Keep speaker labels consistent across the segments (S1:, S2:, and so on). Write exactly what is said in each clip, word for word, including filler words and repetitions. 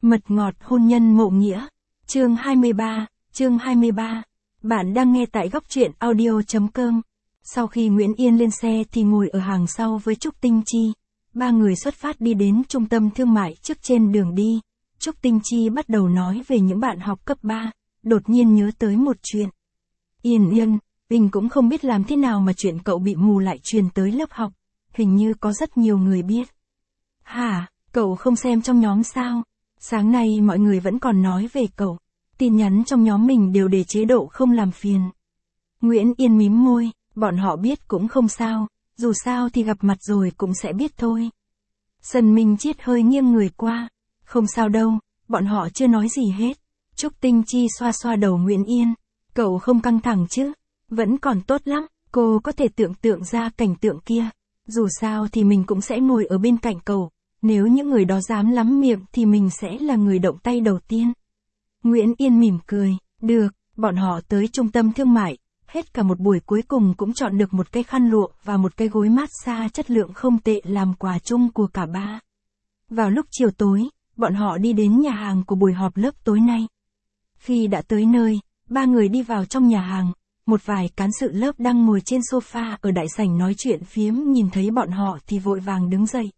S1: Mật ngọt hôn nhân mộ nghĩa. Chương hai mươi ba, chương hai mươi ba. Bạn đang nghe tại góc truyện audio chấm com. Sau khi Nguyễn Yên lên xe thì ngồi ở hàng sau với Trúc Tinh Chi. Ba người xuất phát đi đến trung tâm thương mại. Trước trên đường đi, Trúc Tinh Chi bắt đầu nói về những bạn học cấp ba, đột nhiên nhớ tới một chuyện. Yên Yên, mình cũng không biết làm thế nào mà chuyện cậu bị mù lại truyền tới lớp học, hình như có rất nhiều người biết. Hả, cậu không xem trong nhóm sao? Sáng nay mọi người vẫn còn nói về cậu, tin nhắn trong nhóm mình đều để chế độ không làm phiền. Nguyễn Yên mím môi, bọn họ biết cũng không sao, dù sao thì gặp mặt rồi cũng sẽ biết thôi. Sân Minh Chiết hơi nghiêng người qua, không sao đâu, bọn họ chưa nói gì hết. Trúc Tinh Chi xoa xoa đầu Nguyễn Yên, cậu không căng thẳng chứ, vẫn còn tốt lắm, cô có thể tưởng tượng ra cảnh tượng kia. Dù sao thì mình cũng sẽ ngồi ở bên cạnh cậu, nếu những người đó dám lắm miệng thì mình sẽ là người động tay đầu tiên. Nguyễn Yên mỉm cười, được, bọn họ tới trung tâm thương mại, hết cả một buổi cuối cùng cũng chọn được một cái khăn lụa và một cái gối massage chất lượng không tệ làm quà chung của cả ba. Vào lúc chiều tối, bọn họ đi đến nhà hàng của buổi họp lớp tối nay. Khi đã tới nơi, ba người đi vào trong nhà hàng, một vài cán sự lớp đang ngồi trên sofa ở đại sảnh nói chuyện phiếm nhìn thấy bọn họ thì vội vàng đứng dậy.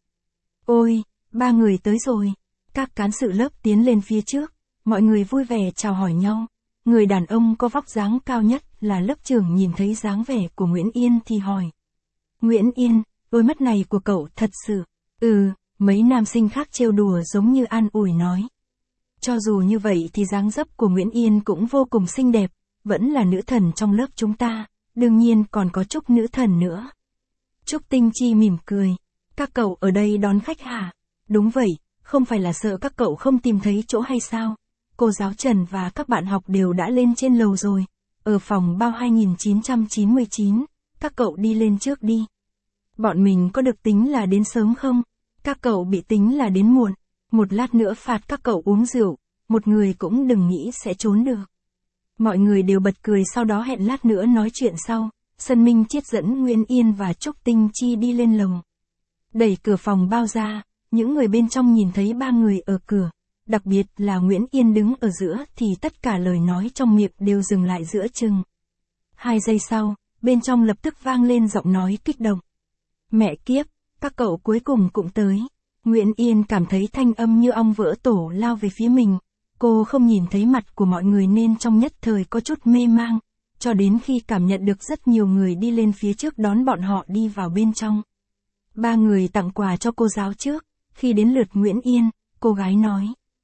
S1: Ôi, ba người tới rồi. Các cán sự lớp tiến lên phía trước, mọi người vui vẻ chào hỏi nhau. Người đàn ông có vóc dáng cao nhất là lớp trưởng nhìn thấy dáng vẻ của Nguyễn Yên thì hỏi. Nguyễn Yên, đôi mắt này của cậu thật sự. Ừ, mấy nam sinh khác trêu đùa giống như an ủi nói. Cho dù như vậy thì dáng dấp của Nguyễn Yên cũng vô cùng xinh đẹp, vẫn là nữ thần trong lớp chúng ta, đương nhiên còn có Trúc nữ thần nữa. Trúc Tinh Chi mỉm cười. Các cậu ở đây đón khách hả? Đúng vậy, không phải là sợ các cậu không tìm thấy chỗ hay sao? Cô giáo Trần và các bạn học đều đã lên trên lầu rồi. Ở phòng bao hai nghìn chín trăm chín mươi chín, các cậu đi lên trước đi. Bọn mình có được tính là đến sớm không? Các cậu bị tính là đến muộn. Một lát nữa phạt các cậu uống rượu, một người cũng đừng nghĩ sẽ trốn được. Mọi người đều bật cười, sau đó hẹn lát nữa nói chuyện sau. Sân Minh Chiết dẫn Nguyễn Yên và Trúc Tinh Chi đi lên lầu. Đẩy cửa phòng bao ra, những người bên trong nhìn thấy ba người ở cửa, đặc biệt là Nguyễn Yên đứng ở giữa thì tất cả lời nói trong miệng đều dừng lại giữa chừng. Hai giây sau, bên trong lập tức vang lên giọng nói kích động. Mẹ kiếp, các cậu cuối cùng cũng tới. Nguyễn Yên cảm thấy thanh âm như ong vỡ tổ lao về phía mình. Cô không nhìn thấy mặt của mọi người nên trong nhất thời có chút mê mang, cho đến khi cảm nhận được rất nhiều người đi lên phía trước đón bọn họ đi vào bên trong. Ba người tặng quà cho cô giáo trước, khi đến lượt Nguyễn Yên, cô gái nói.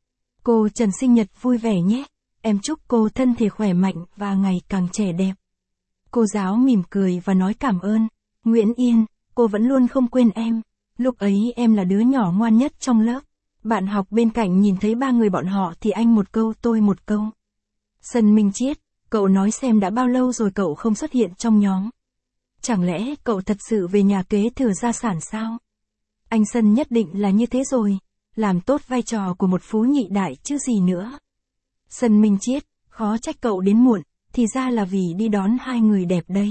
S1: Cô Trần sinh nhật vui vẻ nhé, em chúc cô thân thể khỏe mạnh và ngày càng trẻ đẹp. Cô giáo mỉm cười và nói cảm ơn. Nguyễn Yên, cô vẫn luôn không quên em, lúc ấy em là đứa nhỏ ngoan nhất trong lớp. Bạn học bên cạnh nhìn thấy ba người bọn họ thì anh một câu tôi một câu. Sân Minh Chiết, cậu nói xem đã bao lâu rồi cậu không xuất hiện trong nhóm. Chẳng lẽ cậu thật sự về nhà kế thừa gia sản sao? Anh Sân nhất định là như thế rồi, làm tốt vai trò của một phú nhị đại chứ gì nữa. Sân Minh Chiết, khó trách cậu đến muộn, thì ra là vì đi đón hai người đẹp đây.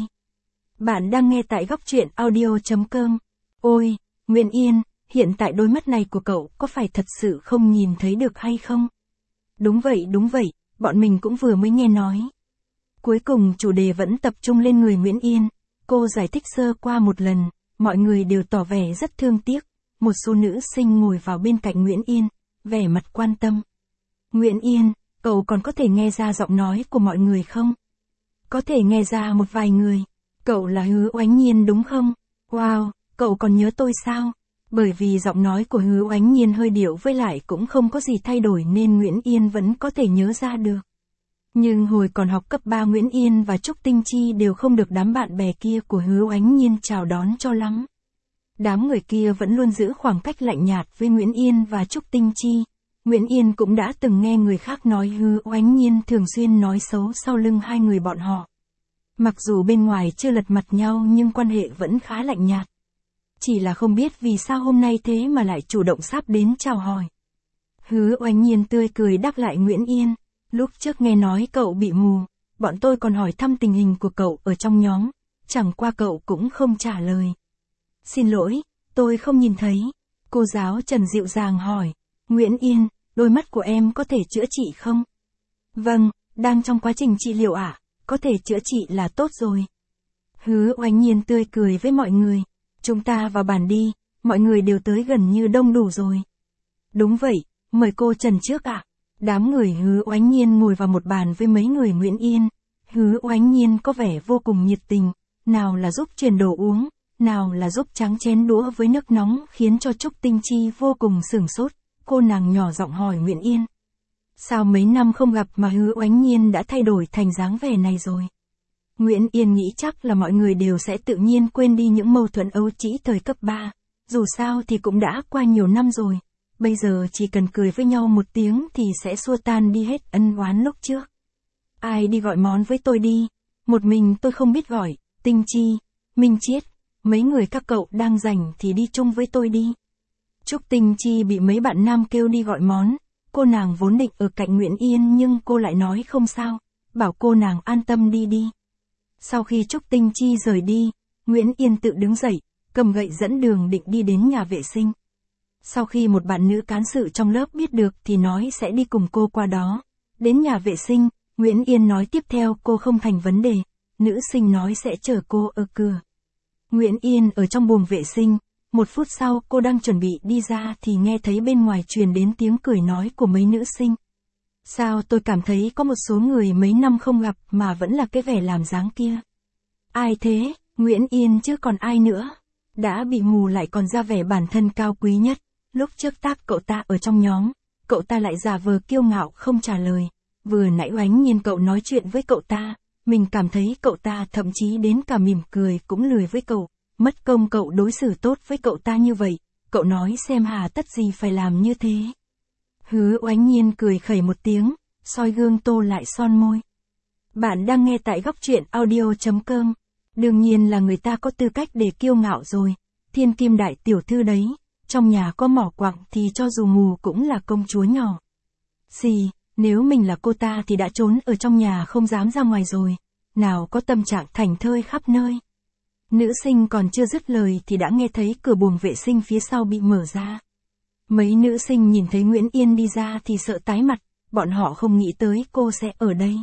S1: Bạn đang nghe tại góc truyện audio chấm com. Ôi, Nguyễn Yên, hiện tại đôi mắt này của cậu có phải thật sự không nhìn thấy được hay không? Đúng vậy đúng vậy, bọn mình cũng vừa mới nghe nói. Cuối cùng chủ đề vẫn tập trung lên người Nguyễn Yên. Cô giải thích sơ qua một lần, mọi người đều tỏ vẻ rất thương tiếc. Một số nữ sinh ngồi vào bên cạnh Nguyễn Yên, vẻ mặt quan tâm. Nguyễn Yên, cậu còn có thể nghe ra giọng nói của mọi người không? Có thể nghe ra một vài người. Cậu là Hứa Oánh Nhiên đúng không? Wow, cậu còn nhớ tôi sao? Bởi vì giọng nói của Hứa Oánh Nhiên hơi điệu với lại cũng không có gì thay đổi nên Nguyễn Yên vẫn có thể nhớ ra được. Nhưng hồi còn học cấp ba Nguyễn Yên và Trúc Tinh Chi đều không được đám bạn bè kia của Hứa Oánh Nhiên chào đón cho lắm. Đám người kia vẫn luôn giữ khoảng cách lạnh nhạt với Nguyễn Yên và Trúc Tinh Chi. Nguyễn Yên cũng đã từng nghe người khác nói Hứa Oánh Nhiên thường xuyên nói xấu sau lưng hai người bọn họ. Mặc dù bên ngoài chưa lật mặt nhau nhưng quan hệ vẫn khá lạnh nhạt. Chỉ là không biết vì sao hôm nay thế mà lại chủ động sắp đến chào hỏi. Hứa Oánh Nhiên tươi cười đáp lại Nguyễn Yên. Lúc trước nghe nói cậu bị mù, bọn tôi còn hỏi thăm tình hình của cậu ở trong nhóm, chẳng qua cậu cũng không trả lời. Xin lỗi, tôi không nhìn thấy. Cô giáo Trần dịu dàng hỏi. Nguyễn Yên, đôi mắt của em có thể chữa trị không? Vâng, đang trong quá trình trị liệu ạ, à? Có thể chữa trị là tốt rồi. Hứa Oánh Nhiên tươi cười với mọi người. Chúng ta vào bàn đi, mọi người đều tới gần như đông đủ rồi. Đúng vậy, mời cô Trần trước ạ. À? Đám người Hứa Oánh Nhiên ngồi vào một bàn với mấy người Nguyễn Yên. Hứa Oánh Nhiên có vẻ vô cùng nhiệt tình, nào là giúp truyền đồ uống, nào là giúp trắng chén đũa với nước nóng khiến cho Trúc Tinh Chi vô cùng sửng sốt. Cô nàng nhỏ giọng hỏi Nguyễn Yên. Sao mấy năm không gặp mà Hứa Oánh Nhiên đã thay đổi thành dáng vẻ này rồi? Nguyễn Yên nghĩ chắc là mọi người đều sẽ tự nhiên quên đi những mâu thuẫn ấu trĩ thời cấp ba. Dù sao thì cũng đã qua nhiều năm rồi. Bây giờ chỉ cần cười với nhau một tiếng thì sẽ xua tan đi hết ân oán lúc trước. Ai đi gọi món với tôi đi. Một mình tôi không biết gọi. Tinh Chi, Minh Chiết, mấy người các cậu đang rảnh thì đi chung với tôi đi. Trúc Tinh Chi bị mấy bạn nam kêu đi gọi món. Cô nàng vốn định ở cạnh Nguyễn Yên nhưng cô lại nói không sao. Bảo cô nàng an tâm đi đi. Sau khi Trúc Tinh Chi rời đi, Nguyễn Yên tự đứng dậy, cầm gậy dẫn đường định đi đến nhà vệ sinh. Sau khi một bạn nữ cán sự trong lớp biết được thì nói sẽ đi cùng cô qua đó. Đến nhà vệ sinh, Nguyễn Yên nói tiếp theo cô không thành vấn đề, nữ sinh nói sẽ chở cô ở cửa. Nguyễn Yên ở trong buồng vệ sinh, một phút sau cô đang chuẩn bị đi ra thì nghe thấy bên ngoài truyền đến tiếng cười nói của mấy nữ sinh. Sao tôi cảm thấy có một số người mấy năm không gặp mà vẫn là cái vẻ làm dáng kia. Ai thế, Nguyễn Yên chứ còn ai nữa. Đã bị mù lại còn ra vẻ bản thân cao quý nhất. Lúc trước tác cậu ta ở trong nhóm, cậu ta lại giả vờ kiêu ngạo không trả lời. Vừa nãy Oánh Nhiên cậu nói chuyện với cậu ta, mình cảm thấy cậu ta thậm chí đến cả mỉm cười cũng lười với cậu. Mất công cậu đối xử tốt với cậu ta như vậy, cậu nói xem hà tất gì phải làm như thế. Hứa Oánh Nhiên cười khẩy một tiếng, soi gương tô lại son môi. Bạn đang nghe tại góc truyện audio chấm com. Đương nhiên là người ta có tư cách để kiêu ngạo rồi. Thiên kim đại tiểu thư đấy, trong nhà có mỏ quặng thì cho dù mù cũng là công chúa nhỏ. Xì, nếu mình là cô ta thì đã trốn ở trong nhà không dám ra ngoài rồi. Nào có tâm trạng thảnh thơi khắp nơi. Nữ sinh còn chưa dứt lời thì đã nghe thấy cửa buồng vệ sinh phía sau bị mở ra. Mấy nữ sinh nhìn thấy Nguyễn Yên đi ra thì sợ tái mặt, bọn họ không nghĩ tới cô sẽ ở đây.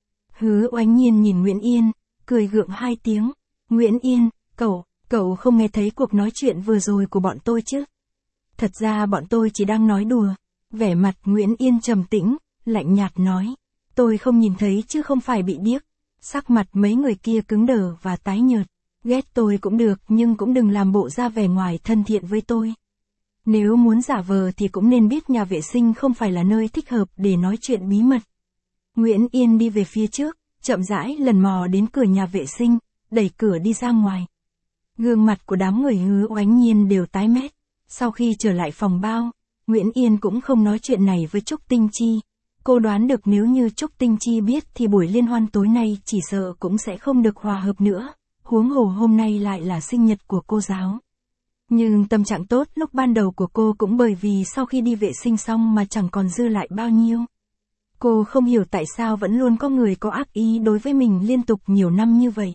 S1: Hứa Oánh Nhiên nhìn Nguyễn Yên, cười gượng hai tiếng. Nguyễn Yên, cậu, cậu không nghe thấy cuộc nói chuyện vừa rồi của bọn tôi chứ? Thật ra bọn tôi chỉ đang nói đùa. Vẻ mặt Nguyễn Yên trầm tĩnh, lạnh nhạt nói. Tôi không nhìn thấy chứ không phải bị điếc. Sắc mặt mấy người kia cứng đờ và tái nhợt. Ghét tôi cũng được nhưng cũng đừng làm bộ ra vẻ ngoài thân thiện với tôi. Nếu muốn giả vờ thì cũng nên biết nhà vệ sinh không phải là nơi thích hợp để nói chuyện bí mật. Nguyễn Yên đi về phía trước, chậm rãi lần mò đến cửa nhà vệ sinh, đẩy cửa đi ra ngoài. Gương mặt của đám người Hứa Oánh Nhiên đều tái mét. Sau khi trở lại phòng bao, Nguyễn Yên cũng không nói chuyện này với Trúc Tinh Chi. Cô đoán được nếu như Trúc Tinh Chi biết thì buổi liên hoan tối nay chỉ sợ cũng sẽ không được hòa hợp nữa. Huống hồ hôm nay lại là sinh nhật của cô giáo. Nhưng tâm trạng tốt lúc ban đầu của cô cũng bởi vì sau khi đi vệ sinh xong mà chẳng còn dư lại bao nhiêu. Cô không hiểu tại sao vẫn luôn có người có ác ý đối với mình liên tục nhiều năm như vậy.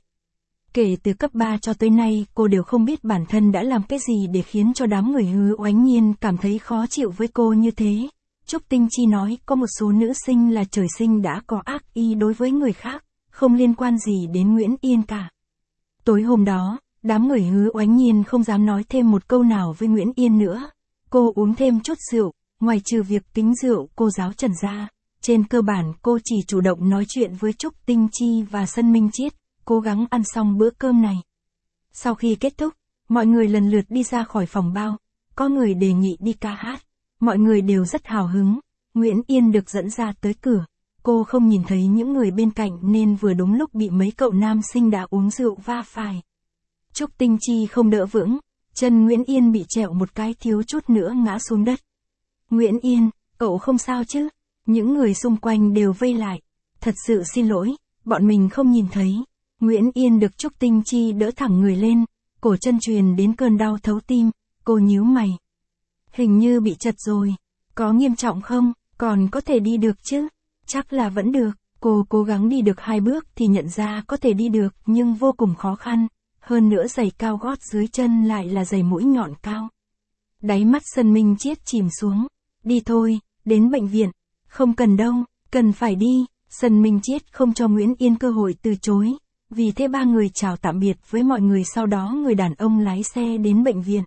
S1: Kể từ cấp ba cho tới nay cô đều không biết bản thân đã làm cái gì để khiến cho đám người Hứa Oánh Nhiên cảm thấy khó chịu với cô như thế. Trúc Tinh Chi nói có một số nữ sinh là trời sinh đã có ác ý đối với người khác, không liên quan gì đến Nguyễn Yên cả. Tối hôm đó, đám người Hứa Oánh Nhiên không dám nói thêm một câu nào với Nguyễn Yên nữa. Cô uống thêm chút rượu, ngoài trừ việc kính rượu cô giáo Trần ra. Trên cơ bản cô chỉ chủ động nói chuyện với Trúc Tinh Chi và Sân Minh Chiết, cố gắng ăn xong bữa cơm này. Sau khi kết thúc, mọi người lần lượt đi ra khỏi phòng bao, có người đề nghị đi ca hát. Mọi người đều rất hào hứng, Nguyễn Yên được dẫn ra tới cửa. Cô không nhìn thấy những người bên cạnh nên vừa đúng lúc bị mấy cậu nam sinh đã uống rượu va phải. Trúc Tinh Chi không đỡ vững, chân Nguyễn Yên bị trẹo một cái thiếu chút nữa ngã xuống đất. Nguyễn Yên, cậu không sao chứ? Những người xung quanh đều vây lại. Thật sự xin lỗi, bọn mình không nhìn thấy. Nguyễn Yên được Trúc Tinh Chi đỡ thẳng người lên, cổ chân truyền đến cơn đau thấu tim, cô nhíu mày. Hình như bị chật rồi, có nghiêm trọng không, còn có thể đi được chứ? Chắc là vẫn được, cô cố gắng đi được hai bước thì nhận ra có thể đi được nhưng vô cùng khó khăn, hơn nữa giày cao gót dưới chân lại là giày mũi nhọn cao. Đáy mắt Sân Minh Chiết chìm xuống, đi thôi, đến bệnh viện. Không cần đâu, cần phải đi. Sân Minh Chiết không cho Nguyễn Yên cơ hội từ chối. Vì thế ba người chào tạm biệt với mọi người, sau đó người đàn ông lái xe đến bệnh viện.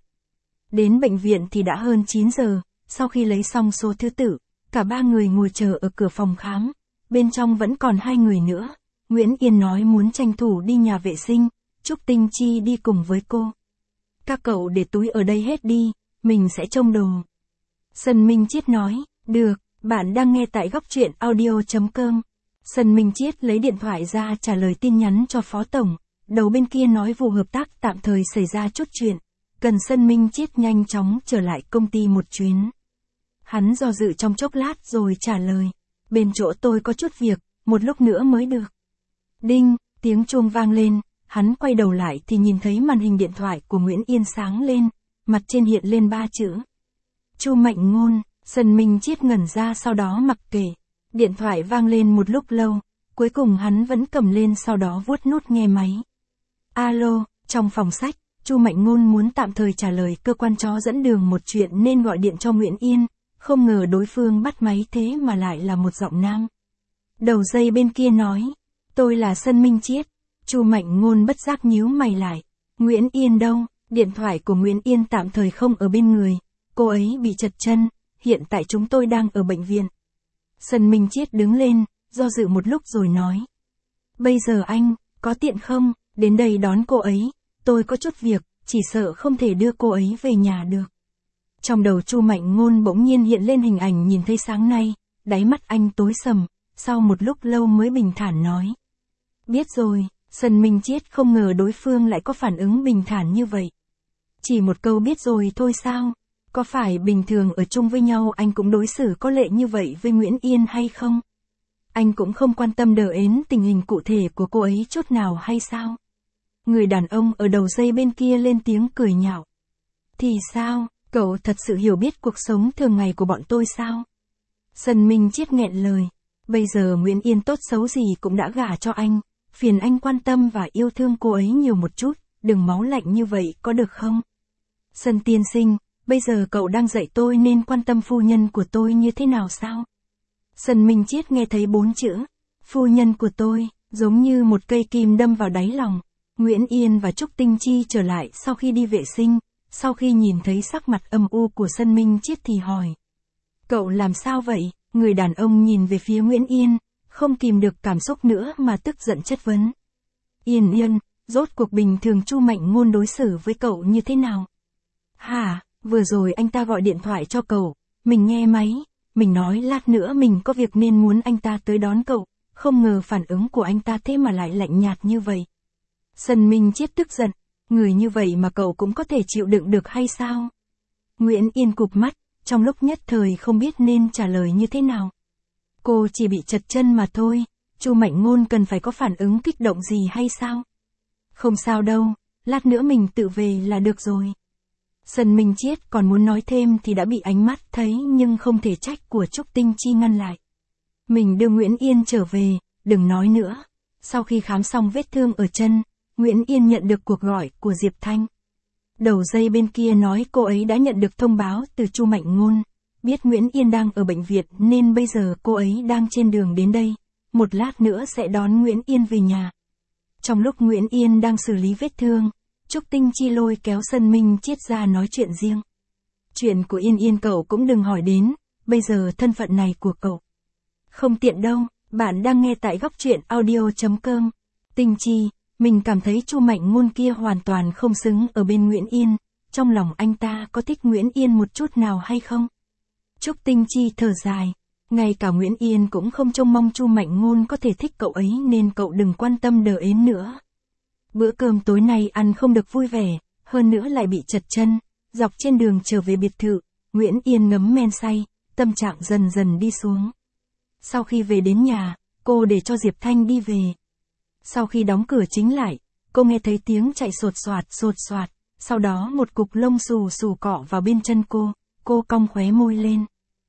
S1: Đến bệnh viện thì đã hơn chín giờ, sau khi lấy xong số thứ tự, cả ba người ngồi chờ ở cửa phòng khám. Bên trong vẫn còn hai người nữa. Nguyễn Yên nói muốn tranh thủ đi nhà vệ sinh, Trúc Tinh Chi đi cùng với cô. Các cậu để túi ở đây hết đi, mình sẽ trông đồ. Sân Minh Chiết nói, được, bạn đang nghe tại góc truyện audio chấm com. Sân Minh Chiết lấy điện thoại ra trả lời tin nhắn cho Phó Tổng. Đầu bên kia nói vụ hợp tác tạm thời xảy ra chút chuyện. Cần Sân Minh Chiết nhanh chóng trở lại công ty một chuyến. Hắn do dự trong chốc lát rồi trả lời. Bên chỗ tôi có chút việc, một lúc nữa mới được. Đinh, tiếng chuông vang lên, hắn quay đầu lại thì nhìn thấy màn hình điện thoại của Nguyễn Yên sáng lên, mặt trên hiện lên ba chữ. Chu Mạnh Ngôn. Sân Minh Chiết ngẩn ra, sau đó mặc kệ. Điện thoại vang lên một lúc lâu, cuối cùng hắn vẫn cầm lên, sau đó vuốt nút nghe máy. Alo, trong phòng sách, Chu Mạnh Ngôn muốn tạm thời trả lời cơ quan chó dẫn đường một chuyện nên gọi điện cho Nguyễn Yên, không ngờ đối phương bắt máy thế mà lại là một giọng nam. Đầu dây bên kia nói, tôi là Sân Minh Chiết. Chu Mạnh Ngôn bất giác nhíu mày lại. Nguyễn Yên đâu? Điện thoại của Nguyễn Yên tạm thời không ở bên người, cô ấy bị trật chân, hiện tại chúng tôi đang ở bệnh viện. Sân Minh Chiết đứng lên, do dự một lúc rồi nói. Bây giờ anh, có tiện không, đến đây đón cô ấy, tôi có chút việc, chỉ sợ không thể đưa cô ấy về nhà được. Trong đầu Chu Mạnh Ngôn bỗng nhiên hiện lên hình ảnh nhìn thấy sáng nay, đáy mắt anh tối sầm, sau một lúc lâu mới bình thản nói. Biết rồi. Sân Minh Chiết không ngờ đối phương lại có phản ứng bình thản như vậy. Chỉ một câu biết rồi thôi sao? Có phải bình thường ở chung với nhau anh cũng đối xử có lệ như vậy với Nguyễn Yên hay không? Anh cũng không quan tâm đờ ến tình hình cụ thể của cô ấy chút nào hay sao? Người đàn ông ở đầu dây bên kia lên tiếng cười nhạo. Thì sao, cậu thật sự hiểu biết cuộc sống thường ngày của bọn tôi sao? Sân Minh Chiết nghẹn lời. Bây giờ Nguyễn Yên tốt xấu gì cũng đã gả cho anh. Phiền anh quan tâm và yêu thương cô ấy nhiều một chút, đừng máu lạnh như vậy có được không? Sân tiên sinh, bây giờ cậu đang dạy tôi nên quan tâm phu nhân của tôi như thế nào sao? Sân Minh Chiết nghe thấy bốn chữ, phu nhân của tôi, giống như một cây kim đâm vào đáy lòng. Nguyễn Yên và Trúc Tinh Chi trở lại sau khi đi vệ sinh, sau khi nhìn thấy sắc mặt âm u của Sân Minh Chiết thì hỏi. Cậu làm sao vậy? Người đàn ông nhìn về phía Nguyễn Yên. Không kìm được cảm xúc nữa mà tức giận chất vấn. Yên Yên, rốt cuộc bình thường Chu Mạnh Ngôn đối xử với cậu như thế nào? Hả, vừa rồi anh ta gọi điện thoại cho cậu, mình nghe máy, mình nói lát nữa mình có việc nên muốn anh ta tới đón cậu, không ngờ phản ứng của anh ta thế mà lại lạnh nhạt như vậy. Sân Minh Chiết tức giận, người như vậy mà cậu cũng có thể chịu đựng được hay sao? Nguyễn Yên cụp mắt, trong lúc nhất thời không biết nên trả lời như thế nào. Cô chỉ bị trật chân mà thôi, Chu Mạnh Ngôn cần phải có phản ứng kích động gì hay sao? Không sao đâu, lát nữa mình tự về là được rồi. Sân Minh Chiết còn muốn nói thêm thì đã bị ánh mắt thấy nhưng không thể trách của Trúc Tinh Chi ngăn lại. Mình đưa Nguyễn Yên trở về, đừng nói nữa. Sau khi khám xong vết thương ở chân, Nguyễn Yên nhận được cuộc gọi của Diệp Thanh. Đầu dây bên kia nói cô ấy đã nhận được thông báo từ Chu Mạnh Ngôn. Biết Nguyễn Yên đang ở bệnh viện nên bây giờ cô ấy đang trên đường đến đây, một lát nữa sẽ đón Nguyễn Yên về nhà. Trong lúc Nguyễn Yên đang xử lý vết thương, Trúc Tinh Chi lôi kéo Sân Minh Chiết ra nói chuyện riêng. Chuyện của Yên Yên cậu cũng đừng hỏi đến, bây giờ thân phận này của cậu. Không tiện đâu, bạn đang nghe tại góc truyện audio chấm com. Tinh Chi, mình cảm thấy Chu Mạnh Ngôn kia hoàn toàn không xứng ở bên Nguyễn Yên, trong lòng anh ta có thích Nguyễn Yên một chút nào hay không? Trúc Tinh Chi thở dài, ngay cả Nguyễn Yên cũng không trông mong Chu Mạnh Ngôn có thể thích cậu ấy nên cậu đừng quan tâm đờ ến nữa. Bữa cơm tối nay ăn không được vui vẻ, hơn nữa lại bị trật chân, dọc trên đường trở về biệt thự, Nguyễn Yên ngấm men say, tâm trạng dần dần đi xuống. Sau khi về đến nhà, cô để cho Diệp Thanh đi về. Sau khi đóng cửa chính lại, cô nghe thấy tiếng chạy sột soạt sột soạt, sau đó một cục lông xù xù cọ vào bên chân cô, cô cong khóe môi lên.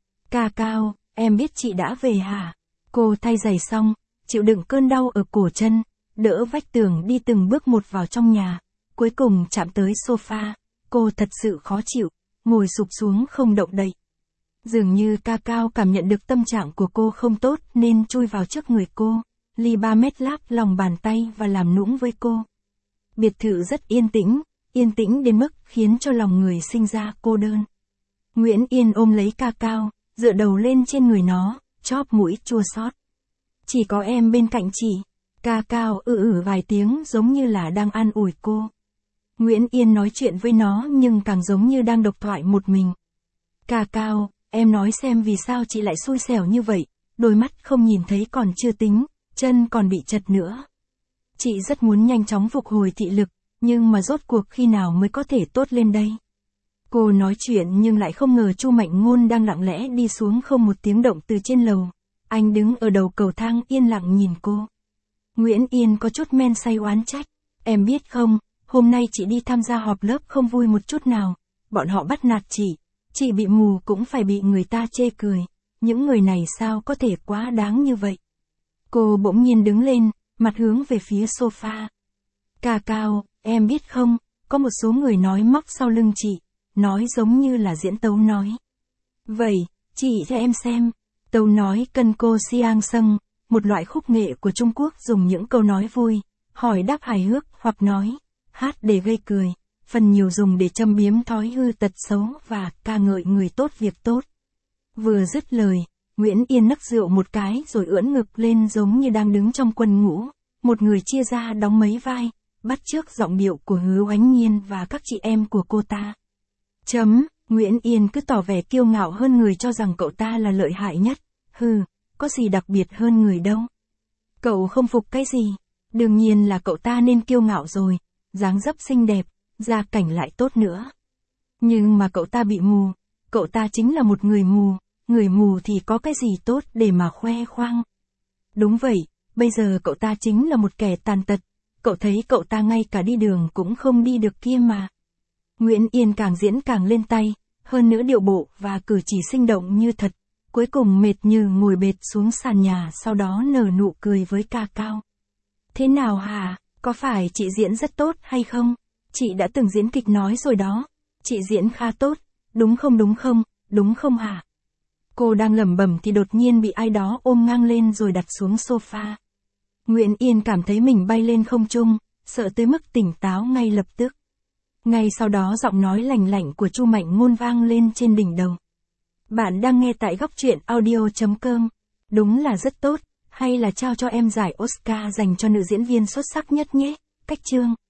S1: Ca Cao, em biết chị đã về hả? Cô thay giày xong, chịu đựng cơn đau ở cổ chân, đỡ vách tường đi từng bước một vào trong nhà, cuối cùng chạm tới sofa, cô thật sự khó chịu, ngồi sụp xuống không động đậy. Dường như Cacao cảm nhận được tâm trạng của cô không tốt nên chui vào trước người cô, ly ba mét láp lòng bàn tay và làm nũng với cô. Biệt thự rất yên tĩnh, yên tĩnh đến mức khiến cho lòng người sinh ra cô đơn. Nguyễn Yên ôm lấy Cacao, dựa đầu lên trên người nó, chóp mũi chua xót. Chỉ có em bên cạnh chị. Cacao ư ử vài tiếng giống như là đang an ủi cô. Nguyễn Yên nói chuyện với nó nhưng càng giống như đang độc thoại một mình. Cacao, em nói xem vì sao chị lại xui xẻo như vậy, đôi mắt không nhìn thấy còn chưa tính, chân còn bị chật nữa. Chị rất muốn nhanh chóng phục hồi thị lực, nhưng mà rốt cuộc khi nào mới có thể tốt lên đây? Cô nói chuyện nhưng lại không ngờ Chu Mạnh Ngôn đang lặng lẽ đi xuống không một tiếng động từ trên lầu. Anh đứng ở đầu cầu thang yên lặng nhìn cô. Nguyễn Yên có chút men say oán trách. Em biết không, hôm nay chị đi tham gia họp lớp không vui một chút nào. Bọn họ bắt nạt chị. Chị bị mù cũng phải bị người ta chê cười. Những người này sao có thể quá đáng như vậy? Cô bỗng nhiên đứng lên, mặt hướng về phía sofa. Cacao, em biết không, có một số người nói móc sau lưng chị, nói giống như là diễn tấu nói. Vậy, chị cho em xem. Tấu nói cân cô siang sâng, một loại khúc nghệ của Trung Quốc dùng những câu nói vui, hỏi đáp hài hước hoặc nói, hát để gây cười, phần nhiều dùng để châm biếm thói hư tật xấu và ca ngợi người tốt việc tốt. Vừa dứt lời, Nguyễn Yên nấc rượu một cái rồi ưỡn ngực lên giống như đang đứng trong quân ngũ, một người chia ra đóng mấy vai, bắt chước giọng điệu của Hứa Oánh Nhiên và các chị em của cô ta. Chấm, Nguyễn Yên cứ tỏ vẻ kiêu ngạo hơn người cho rằng cậu ta là lợi hại nhất. Hừ, có gì đặc biệt hơn người đâu. Cậu không phục cái gì? Đương nhiên là cậu ta nên kiêu ngạo rồi, dáng dấp xinh đẹp, gia cảnh lại tốt nữa. Nhưng mà cậu ta bị mù, cậu ta chính là một người mù, người mù thì có cái gì tốt để mà khoe khoang. Đúng vậy, bây giờ cậu ta chính là một kẻ tàn tật, cậu thấy cậu ta ngay cả đi đường cũng không đi được kia mà. Nguyễn Yên càng diễn càng lên tay, hơn nữa điệu bộ và cử chỉ sinh động như thật, cuối cùng mệt như ngồi bệt xuống sàn nhà sau đó nở nụ cười với Cacao. Thế nào hả, có phải chị diễn rất tốt hay không? Chị đã từng diễn kịch nói rồi đó, chị diễn khá tốt, đúng không đúng không, đúng không hả? Cô đang lẩm bẩm thì đột nhiên bị ai đó ôm ngang lên rồi đặt xuống sofa. Nguyễn Yên cảm thấy mình bay lên không trung, sợ tới mức tỉnh táo ngay lập tức. Ngay sau đó giọng nói lành lạnh của Chu Mạnh Ngôn vang lên trên đỉnh đầu. Bạn đang nghe tại góc truyện audio chấm com. Đúng là rất tốt, hay là trao cho em giải Oscar dành cho nữ diễn viên xuất sắc nhất nhé. Cách chương.